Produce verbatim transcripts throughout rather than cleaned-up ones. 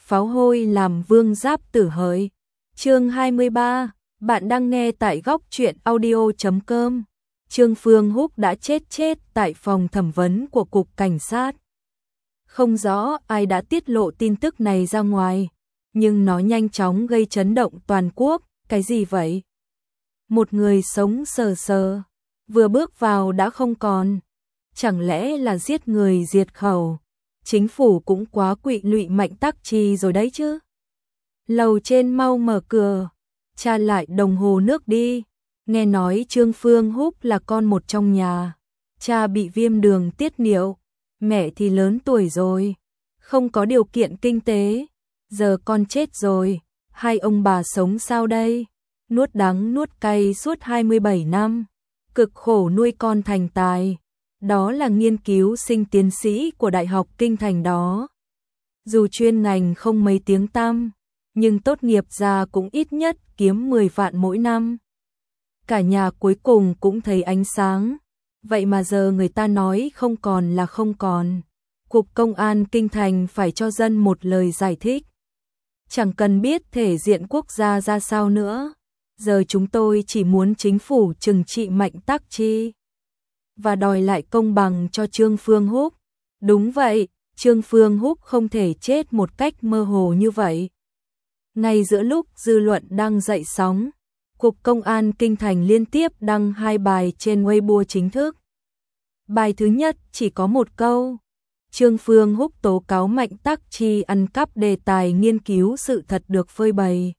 pháo hôi làm vương giáp tử hỡi. Chương hai mươi ba, bạn đang nghe tại góc truyện audio chấm com. Trương Phương Húc đã chết chết tại phòng thẩm vấn của cục cảnh sát. Không rõ ai đã tiết lộ tin tức này ra ngoài, nhưng nó nhanh chóng gây chấn động toàn quốc. Cái gì vậy? Một người sống sờ sờ, vừa bước vào đã không còn. Chẳng lẽ là giết người diệt khẩu? Chính phủ cũng quá quỵ lụy Mạnh Tắc Chi rồi đấy chứ. Lầu trên mau mở cửa, tra lại đồng hồ nước đi. Nghe nói Trương Phương Húc là con một trong nhà, cha bị viêm đường tiết niệu, mẹ thì lớn tuổi rồi, không có điều kiện kinh tế, giờ con chết rồi, hai ông bà sống sao đây? Nuốt đắng nuốt cay suốt hai mươi bảy năm, cực khổ nuôi con thành tài. Đó là nghiên cứu sinh tiến sĩ của Đại học Kinh Thành đó. Dù chuyên ngành không mấy tiếng tăm, nhưng tốt nghiệp ra cũng ít nhất kiếm mười vạn mỗi năm. Cả nhà cuối cùng cũng thấy ánh sáng. Vậy mà giờ người ta nói không còn là không còn. Cục Công an Kinh Thành phải cho dân một lời giải thích. Chẳng cần biết thể diện quốc gia ra sao nữa. Giờ chúng tôi chỉ muốn chính phủ trừng trị Mạnh Tắc Chi và đòi lại công bằng cho Trương Phương Húc. Đúng vậy, Trương Phương Húc không thể chết một cách mơ hồ như vậy. Ngay giữa lúc dư luận đang dậy sóng, Cục Công an Kinh Thành liên tiếp đăng hai bài trên Weibo chính thức. Bài thứ nhất chỉ có một câu: Trương Phương Húc tố cáo Mạnh Tắc Chi ăn cắp đề tài nghiên cứu sự thật được phơi bày.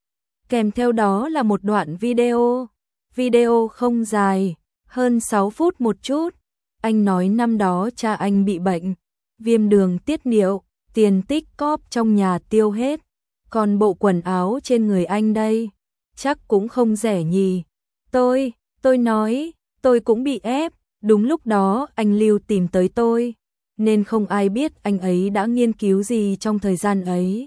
Kèm theo đó là một đoạn video. Video không dài, hơn sáu phút một chút. Anh nói năm đó cha anh bị bệnh, viêm đường tiết niệu, tiền tích cóp trong nhà tiêu hết. Còn bộ quần áo trên người anh đây, chắc cũng không rẻ nhỉ. Tôi, tôi nói, tôi cũng bị ép. Đúng lúc đó anh Lưu tìm tới tôi, nên không ai biết anh ấy đã nghiên cứu gì trong thời gian ấy.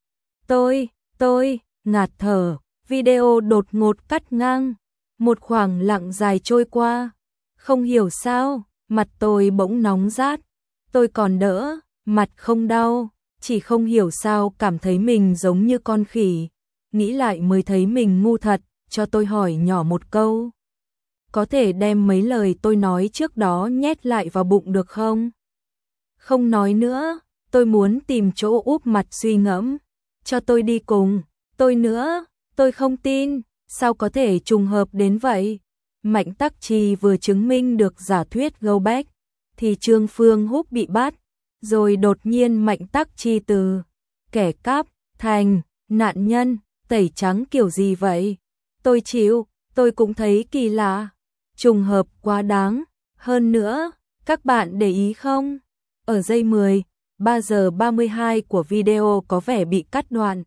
Tôi, tôi, ngạt thở, video đột ngột cắt ngang. Một khoảng lặng dài trôi qua. Không hiểu sao, mặt tôi bỗng nóng rát. Tôi còn đỡ, mặt không đau, chỉ không hiểu sao cảm thấy mình giống như con khỉ. Nghĩ lại mới thấy mình ngu thật, cho tôi hỏi nhỏ một câu. Có thể đem mấy lời tôi nói trước đó nhét lại vào bụng được không? Không nói nữa, tôi muốn tìm chỗ úp mặt suy ngẫm. Cho tôi đi cùng, tôi nữa, tôi không tin. Sao có thể trùng hợp đến vậy? Mạnh Tắc Chi vừa chứng minh được giả thuyết Go Back, thì Trương Phương Húc bị bắt, rồi đột nhiên Mạnh Tắc Chi từ kẻ cắp thành nạn nhân, tẩy trắng kiểu gì vậy? Tôi chịu, tôi cũng thấy kỳ lạ, trùng hợp quá đáng. Hơn nữa, các bạn để ý không? Ở giây mười, ba giờ ba mươi hai của video có vẻ bị cắt đoạn.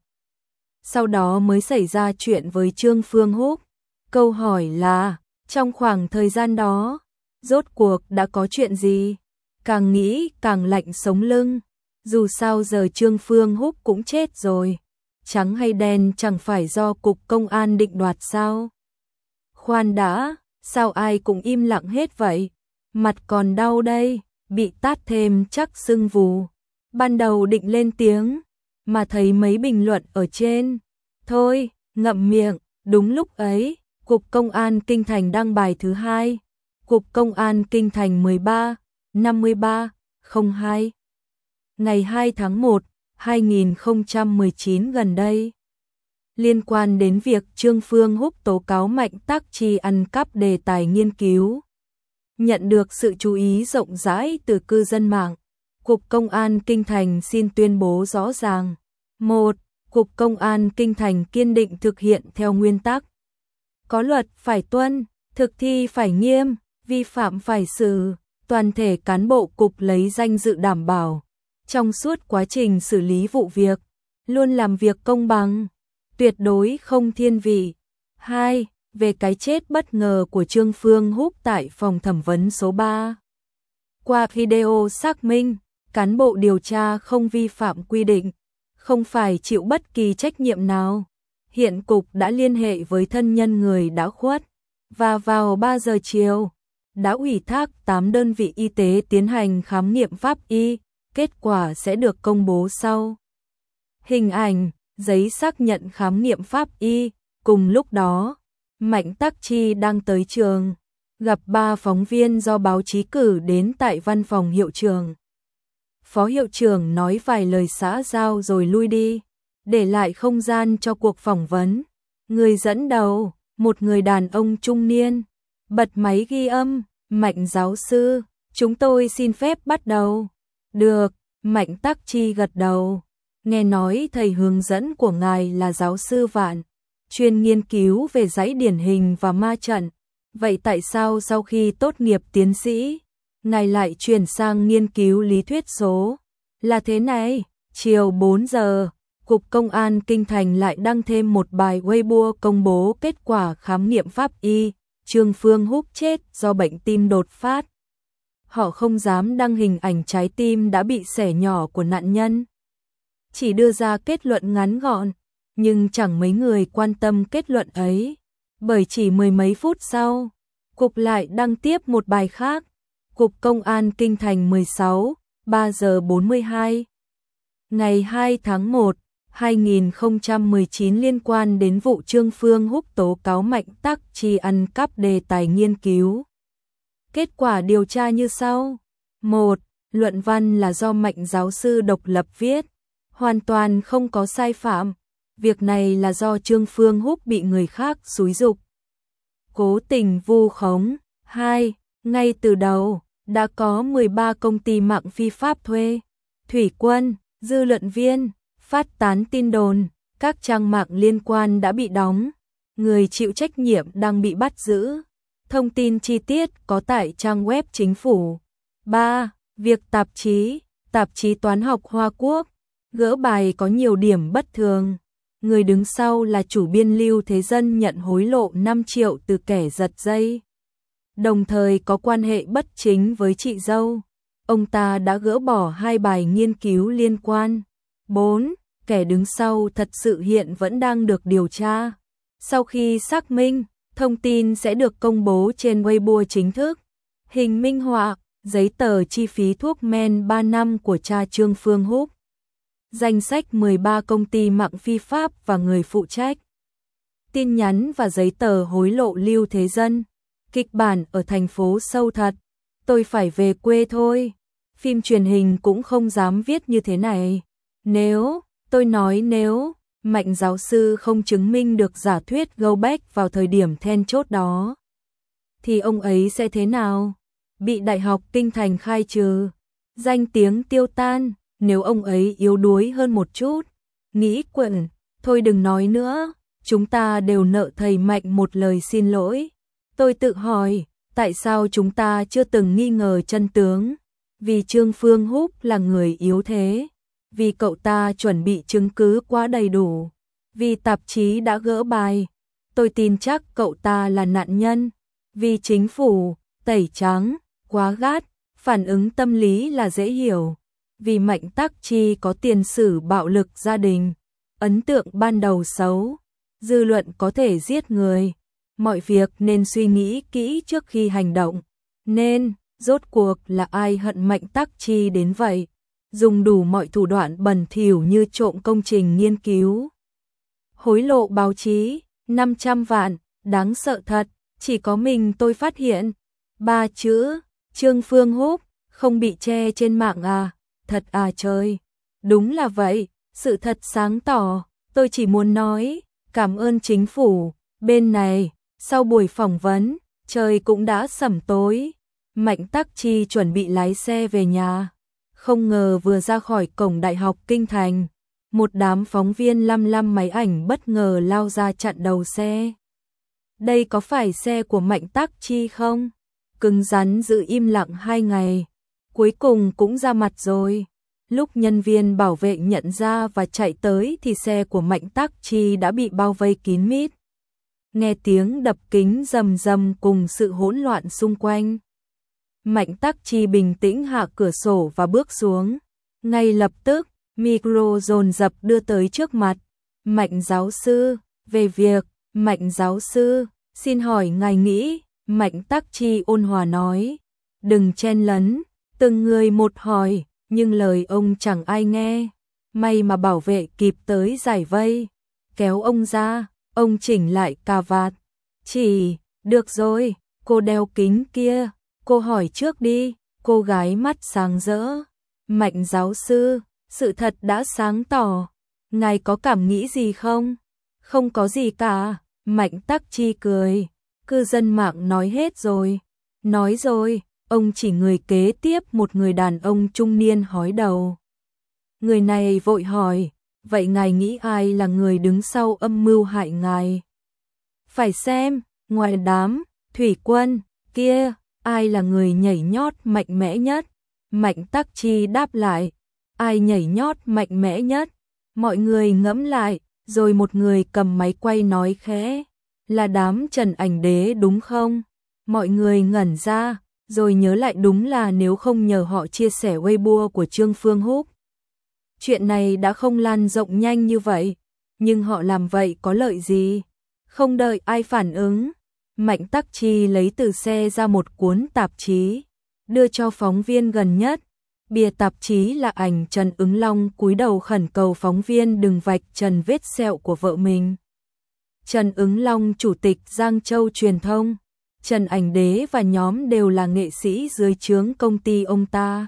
Sau đó mới xảy ra chuyện với Trương Phương Húc. Câu hỏi là, trong khoảng thời gian đó, rốt cuộc đã có chuyện gì? Càng nghĩ càng lạnh sống lưng. Dù sao giờ Trương Phương Húc cũng chết rồi. Trắng hay đen chẳng phải do Cục Công an định đoạt sao? Khoan đã, sao ai cũng im lặng hết vậy? Mặt còn đau đây, bị tát thêm chắc sưng vù. Ban đầu định lên tiếng, mà thấy mấy bình luận ở trên. Thôi, ngậm miệng. Đúng lúc ấy, Cục Công an Kinh Thành đăng bài thứ hai. Cục Công an Kinh Thành mười ba, năm mươi ba, không hai. Ngày hai tháng một, hai nghìn không trăm mười chín gần đây. Liên quan đến việc Trương Phương Húc tố cáo Mạnh Tắc Chi ăn cắp đề tài nghiên cứu. Nhận được sự chú ý rộng rãi từ cư dân mạng. Cục Công an Kinh Thành xin tuyên bố rõ ràng. một. Cục Công an Kinh Thành kiên định thực hiện theo nguyên tắc. Có luật phải tuân, thực thi phải nghiêm, vi phạm phải xử. Toàn thể cán bộ cục lấy danh dự đảm bảo. Trong suốt quá trình xử lý vụ việc, luôn làm việc công bằng, tuyệt đối không thiên vị. hai. Về cái chết bất ngờ của Trương Phương Húc tại phòng thẩm vấn số ba. Qua video xác minh, cán bộ điều tra không vi phạm quy định, không phải chịu bất kỳ trách nhiệm nào. Hiện cục đã liên hệ với thân nhân người đã khuất, và vào ba giờ chiều, đã ủy thác tám đơn vị y tế tiến hành khám nghiệm pháp y, kết quả sẽ được công bố sau. hình ảnh, giấy xác nhận khám nghiệm pháp y. Cùng lúc đó, Mạnh Tắc Chi đang tới trường, gặp ba phóng viên do báo chí cử đến tại văn phòng hiệu trưởng. Phó hiệu trưởng nói vài lời xã giao rồi lui đi, để lại không gian cho cuộc phỏng vấn. Người dẫn đầu, một người đàn ông trung niên, bật máy ghi âm. Mạnh giáo sư, chúng tôi xin phép bắt đầu. Được, Mạnh Tắc Chi gật đầu. Nghe nói thầy hướng dẫn của ngài là giáo sư Vạn, chuyên nghiên cứu về dãy điển hình và ma trận. Vậy tại sao sau khi tốt nghiệp tiến sĩ, ngài lại chuyển sang nghiên cứu lý thuyết số? Là thế này, chiều bốn giờ, Cục Công an Kinh Thành lại đăng thêm một bài Weibo công bố kết quả khám nghiệm pháp y. Trương Phương Húc chết do bệnh tim đột phát. Họ không dám đăng hình ảnh trái tim đã bị xẻ nhỏ của nạn nhân, chỉ đưa ra kết luận ngắn gọn, nhưng chẳng mấy người quan tâm kết luận ấy, bởi chỉ mười mấy phút sau, Cục lại đăng tiếp một bài khác. Cục Công an Kinh Thành mười sáu, ba giờ bốn mươi hai. Ngày hai tháng một, hai nghìn không trăm mười chín liên quan đến vụ Trương Phương Húc tố cáo Mạnh Tắc Chi ăn cắp đề tài nghiên cứu. Kết quả điều tra như sau. một. Luận văn là do Mạnh giáo sư độc lập viết, hoàn toàn không có sai phạm. Việc này là do Trương Phương Húc bị người khác xúi giục, cố tình vu khống. hai. Ngay từ đầu, đã có mười ba công ty mạng phi pháp thuê, thủy quân, dư luận viên, phát tán tin đồn, các trang mạng liên quan đã bị đóng, người chịu trách nhiệm đang bị bắt giữ. Thông tin chi tiết có tại trang web chính phủ. ba. Việc tạp chí, tạp chí toán học Hoa Quốc, gỡ bài có nhiều điểm bất thường. Người đứng sau là chủ biên Lưu Thế Dân nhận hối lộ năm triệu từ kẻ giật dây, đồng thời có quan hệ bất chính với chị dâu. Ông ta đã gỡ bỏ hai bài nghiên cứu liên quan. bốn. Kẻ đứng sau thật sự hiện vẫn đang được điều tra. Sau khi xác minh, thông tin sẽ được công bố trên Weibo chính thức. Hình minh họa, giấy tờ chi phí thuốc men ba năm của cha Trương Phương Húc. Danh sách mười ba công ty mạng phi pháp và người phụ trách. Tin nhắn và giấy tờ hối lộ Lưu Thế Dân. Kịch bản ở thành phố sâu thật. Tôi phải về quê thôi. Phim truyền hình cũng không dám viết như thế này. Nếu, tôi nói nếu, Mạnh giáo sư không chứng minh được giả thuyết Goldbeck vào thời điểm then chốt đó, thì ông ấy sẽ thế nào? Bị Đại học Kinh Thành khai trừ, danh tiếng tiêu tan. Nếu ông ấy yếu đuối hơn một chút, nghĩ quẩn, thôi đừng nói nữa, chúng ta đều nợ thầy Mạnh một lời xin lỗi. Tôi tự hỏi, tại sao chúng ta chưa từng nghi ngờ chân tướng? Vì Trương Phương Húc là người yếu thế, vì cậu ta chuẩn bị chứng cứ quá đầy đủ, vì tạp chí đã gỡ bài. Tôi tin chắc cậu ta là nạn nhân, vì chính phủ tẩy trắng quá gắt, phản ứng tâm lý là dễ hiểu. Vì Mạnh Tắc Chi có tiền sử bạo lực gia đình, ấn tượng ban đầu xấu, dư luận có thể giết người. Mọi việc nên suy nghĩ kỹ trước khi hành động. Nên, rốt cuộc là ai hận Mạnh Tắc Chi đến vậy? Dùng đủ mọi thủ đoạn bẩn thỉu như trộm công trình nghiên cứu, hối lộ báo chí, năm trăm vạn, đáng sợ thật, chỉ có mình tôi phát hiện. Ba chữ, Trương Phương Húc, không bị che trên mạng à? Thật à trời, đúng là vậy, sự thật sáng tỏ. Tôi chỉ muốn nói, cảm ơn chính phủ. Bên này, sau buổi phỏng vấn, trời cũng đã sẩm tối. Mạnh Tắc Chi chuẩn bị lái xe về nhà. Không ngờ vừa ra khỏi cổng Đại học Kinh Thành, một đám phóng viên lăm lăm máy ảnh bất ngờ lao ra chặn đầu xe. Đây có phải xe của Mạnh Tắc Chi không? Cứng rắn giữ im lặng hai ngày, cuối cùng cũng ra mặt rồi. Lúc nhân viên bảo vệ nhận ra và chạy tới thì xe của Mạnh Tắc Chi đã bị bao vây kín mít. Nghe tiếng đập kính rầm rầm cùng sự hỗn loạn xung quanh, Mạnh Tắc Chi bình tĩnh hạ cửa sổ và bước xuống. Ngay lập tức, micro dồn dập đưa tới trước mặt. Mạnh giáo sư, về việc, Mạnh giáo sư, xin hỏi ngài nghĩ, Mạnh Tắc Chi ôn hòa nói, đừng chen lấn, từng người một hỏi, nhưng lời ông chẳng ai nghe. may mà bảo vệ kịp tới giải vây, kéo ông ra, ông chỉnh lại cà vạt. Chỉ, được rồi, cô đeo kính kia, cô hỏi trước đi, cô gái mắt sáng rỡ. Mạnh giáo sư, sự thật đã sáng tỏ, ngài có cảm nghĩ gì không? Không có gì cả, Mạnh Tắc Chi cười, cư dân mạng nói hết rồi. Nói rồi, ông chỉ người kế tiếp một người đàn ông trung niên hói đầu. Người này vội hỏi, vậy ngài nghĩ ai là người đứng sau âm mưu hại ngài? Phải xem, ngoài đám thủy quân kia, ai là người nhảy nhót mạnh mẽ nhất? Mạnh Tắc Chi đáp lại, ai nhảy nhót mạnh mẽ nhất? Mọi người ngẫm lại, rồi một người cầm máy quay nói khẽ, là đám Trần Ảnh Đế đúng không? Mọi người ngẩn ra, rồi nhớ lại đúng là nếu không nhờ họ chia sẻ Weibo của Trương Phương Húc, chuyện này đã không lan rộng nhanh như vậy. Nhưng họ làm vậy có lợi gì? Không đợi ai phản ứng, Mạnh Tắc Chi lấy từ xe ra một cuốn tạp chí, đưa cho phóng viên gần nhất. Bìa tạp chí là ảnh Trần Ứng Long cúi đầu khẩn cầu phóng viên đừng vạch trần vết sẹo của vợ mình. Trần Ứng Long, chủ tịch Giang Châu Truyền thông, Trần Ảnh Đế và nhóm đều là nghệ sĩ dưới trướng công ty ông ta.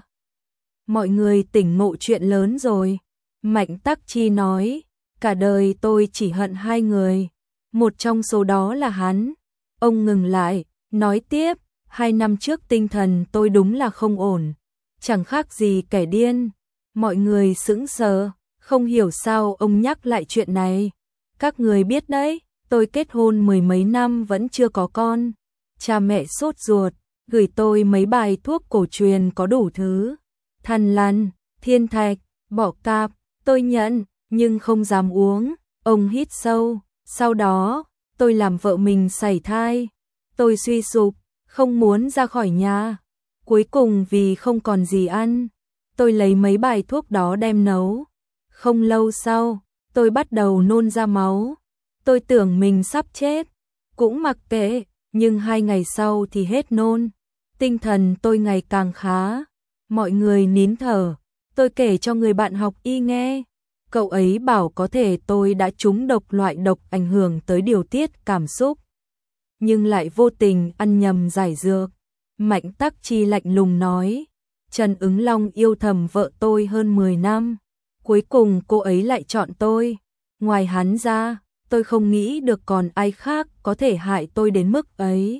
Mọi người tỉnh ngộ chuyện lớn rồi. Mạnh Tắc Chi nói, cả đời tôi chỉ hận hai người, một trong số đó là hắn. Ông ngừng lại, nói tiếp, hai năm trước tinh thần tôi đúng là không ổn, chẳng khác gì kẻ điên. Mọi người sững sờ, không hiểu sao ông nhắc lại chuyện này. Các người biết đấy, tôi kết hôn mười mấy năm vẫn chưa có con. Cha mẹ sốt ruột, gửi tôi mấy bài thuốc cổ truyền có đủ thứ. Thần lằn, thiên thạch, bọ cạp, tôi nhận, nhưng không dám uống. Ông hít sâu, sau đó, tôi làm vợ mình sảy thai. Tôi suy sụp, không muốn ra khỏi nhà. Cuối cùng vì không còn gì ăn, tôi lấy mấy bài thuốc đó đem nấu. Không lâu sau, tôi bắt đầu nôn ra máu. Tôi tưởng mình sắp chết, cũng mặc kệ, nhưng hai ngày sau thì hết nôn. Tinh thần tôi ngày càng khá. Mọi người nín thở, tôi kể cho người bạn học y nghe. Cậu ấy bảo có thể tôi đã trúng độc loại độc ảnh hưởng tới điều tiết cảm xúc, nhưng lại vô tình ăn nhầm giải dược. Mạnh Tắc Chi lạnh lùng nói, Trần Ứng Long yêu thầm vợ tôi hơn mười năm, cuối cùng cô ấy lại chọn tôi. Ngoài hắn ra, tôi không nghĩ được còn ai khác có thể hại tôi đến mức ấy.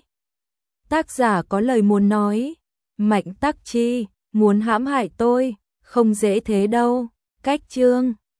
Tác giả có lời muốn nói, Mạnh Tắc Chi muốn hãm hại tôi, không dễ thế đâu. Cách chương